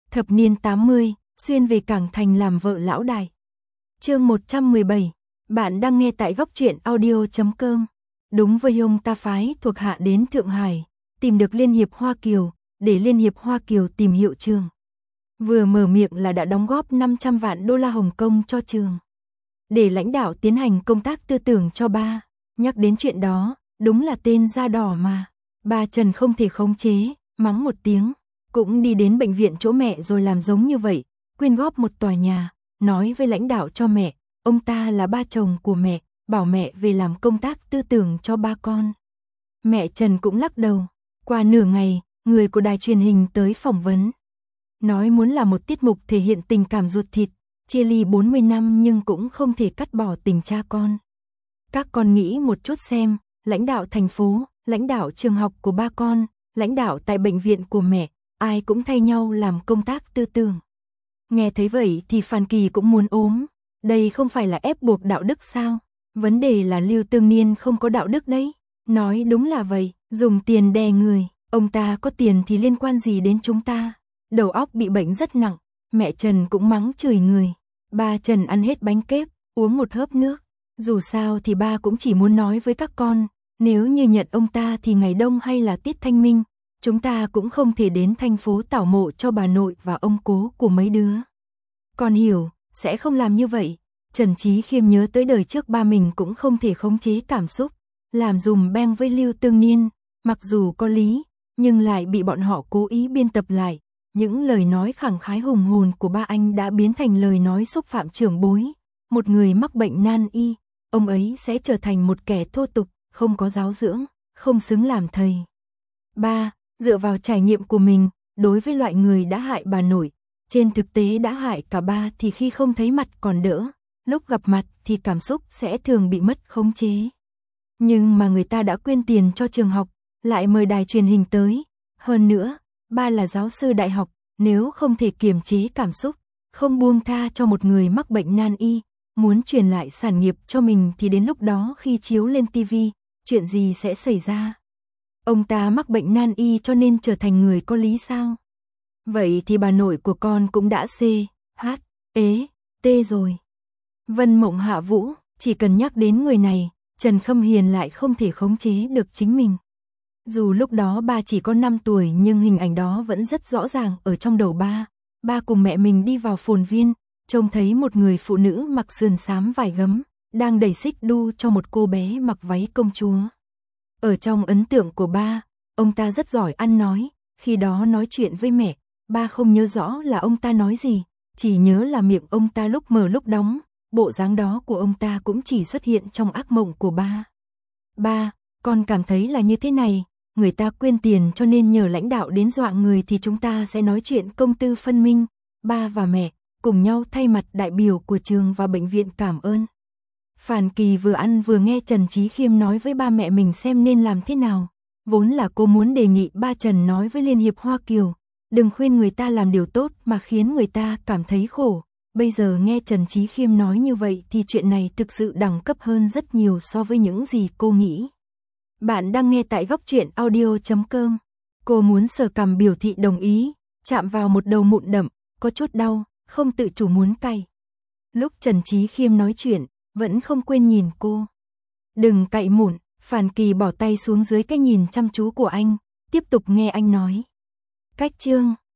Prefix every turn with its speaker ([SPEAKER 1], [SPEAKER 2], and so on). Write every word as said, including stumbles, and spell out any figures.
[SPEAKER 1] Thập niên tám mươi, xuyên về Cảng Thành làm vợ lão đại. Chương một trăm mười bảy, bạn đang nghe tại góc truyện audio chấm com. Đúng với ông ta phái thuộc hạ đến Thượng Hải, tìm được Liên hiệp Hoa Kiều, để Liên hiệp Hoa Kiều tìm hiệu trường. Vừa mở miệng là đã đóng góp năm trăm vạn đô la Hồng Kông cho trường. Để lãnh đạo tiến hành công tác tư tưởng cho ba. Nhắc đến chuyện đó, đúng là tên da đỏ mà. Ba Trần không thể khống chế, mắng một tiếng. Cũng đi đến bệnh viện chỗ mẹ rồi làm giống như vậy, quyên góp một tòa nhà, nói với lãnh đạo cho mẹ, ông ta là ba chồng của mẹ, bảo mẹ về làm công tác tư tưởng cho ba con. Mẹ Trần cũng lắc đầu. Qua nửa ngày, người của đài truyền hình tới phỏng vấn. Nói muốn là một tiết mục thể hiện tình cảm ruột thịt, chia ly bốn mươi năm nhưng cũng không thể cắt bỏ tình cha con. Các con nghĩ một chút xem, lãnh đạo thành phố, lãnh đạo trường học của ba con, lãnh đạo tại bệnh viện của mẹ, ai cũng thay nhau làm công tác tư tưởng. Nghe thấy vậy thì Phan Kỳ cũng muốn ốm. Đây không phải là ép buộc đạo đức sao? Vấn đề là Lưu Tương Niên không có đạo đức đấy. Nói đúng là vậy, dùng tiền đè người. Ông ta có tiền thì liên quan gì đến chúng ta? Đầu óc bị bệnh rất nặng. Mẹ Trần cũng mắng chửi người. Ba Trần ăn hết bánh kép, uống một hớp nước. Dù sao thì ba cũng chỉ muốn nói với các con, nếu như nhận ông ta thì ngày đông hay là tiết thanh minh, chúng ta cũng không thể đến thành phố tảo mộ cho bà nội và ông cố của mấy đứa. Con hiểu, sẽ không làm như vậy. Trần Chí Khiêm nhớ tới đời trước ba mình cũng không thể khống chế cảm xúc, làm dùm beng với Lưu Tương Niên, mặc dù có lý, nhưng lại bị bọn họ cố ý biên tập lại. Những lời nói khẳng khái hùng hồn của ba anh đã biến thành lời nói xúc phạm trưởng bối. Một người mắc bệnh nan y, ông ấy sẽ trở thành một kẻ thô tục, không có giáo dưỡng, không xứng làm thầy. Ba, dựa vào trải nghiệm của mình, đối với loại người đã hại bà nội, trên thực tế đã hại cả ba thì khi không thấy mặt còn đỡ, lúc gặp mặt thì cảm xúc sẽ thường bị mất khống chế. Nhưng mà người ta đã quyên tiền cho trường học, lại mời đài truyền hình tới. Hơn nữa, ba là giáo sư đại học, nếu không thể kiềm chế cảm xúc, không buông tha cho một người mắc bệnh nan y, muốn truyền lại sản nghiệp cho mình thì đến lúc đó khi chiếu lên ti vi, chuyện gì sẽ xảy ra? Ông ta mắc bệnh nan y cho nên trở thành người có lý sao? Vậy thì bà nội của con cũng đã C, H, ế, T rồi. Vân Mộng Hạ Vũ, chỉ cần nhắc đến người này, Trần Khâm Hiền lại không thể khống chế được chính mình. Dù lúc đó ba chỉ có năm tuổi nhưng hình ảnh đó vẫn rất rõ ràng ở trong đầu ba. Ba cùng mẹ mình đi vào phồn viên, trông thấy một người phụ nữ mặc sườn xám vải gấm, đang đẩy xích đu cho một cô bé mặc váy công chúa. Ở trong ấn tượng của ba, ông ta rất giỏi ăn nói, khi đó nói chuyện với mẹ, ba không nhớ rõ là ông ta nói gì, chỉ nhớ là miệng ông ta lúc mở lúc đóng, bộ dáng đó của ông ta cũng chỉ xuất hiện trong ác mộng của ba. Ba, con cảm thấy là như thế này, người ta quyên tiền cho nên nhờ lãnh đạo đến dọa người thì chúng ta sẽ nói chuyện công tư phân minh. Ba và mẹ cùng nhau thay mặt đại biểu của trường và bệnh viện cảm ơn. Phan Kỳ vừa ăn vừa nghe Trần Chí Khiêm nói với ba mẹ mình xem nên làm thế nào. Vốn là cô muốn đề nghị ba Trần nói với Liên hiệp Hoa Kiều, đừng khuyên người ta làm điều tốt mà khiến người ta cảm thấy khổ. Bây giờ nghe Trần Chí Khiêm nói như vậy thì chuyện này thực sự đẳng cấp hơn rất nhiều so với những gì cô nghĩ. Bạn đang nghe tại góc truyện audio chấm com. Cô muốn sờ cằm biểu thị đồng ý, chạm vào một đầu mụn đậm, có chút đau, không tự chủ muốn cày. Lúc Trần Chí Khiêm nói chuyện, vẫn không quên nhìn cô. Đừng cạy mụn, Phan Kỳ bỏ tay xuống dưới cái nhìn chăm chú của anh, tiếp tục nghe anh nói. Cách chương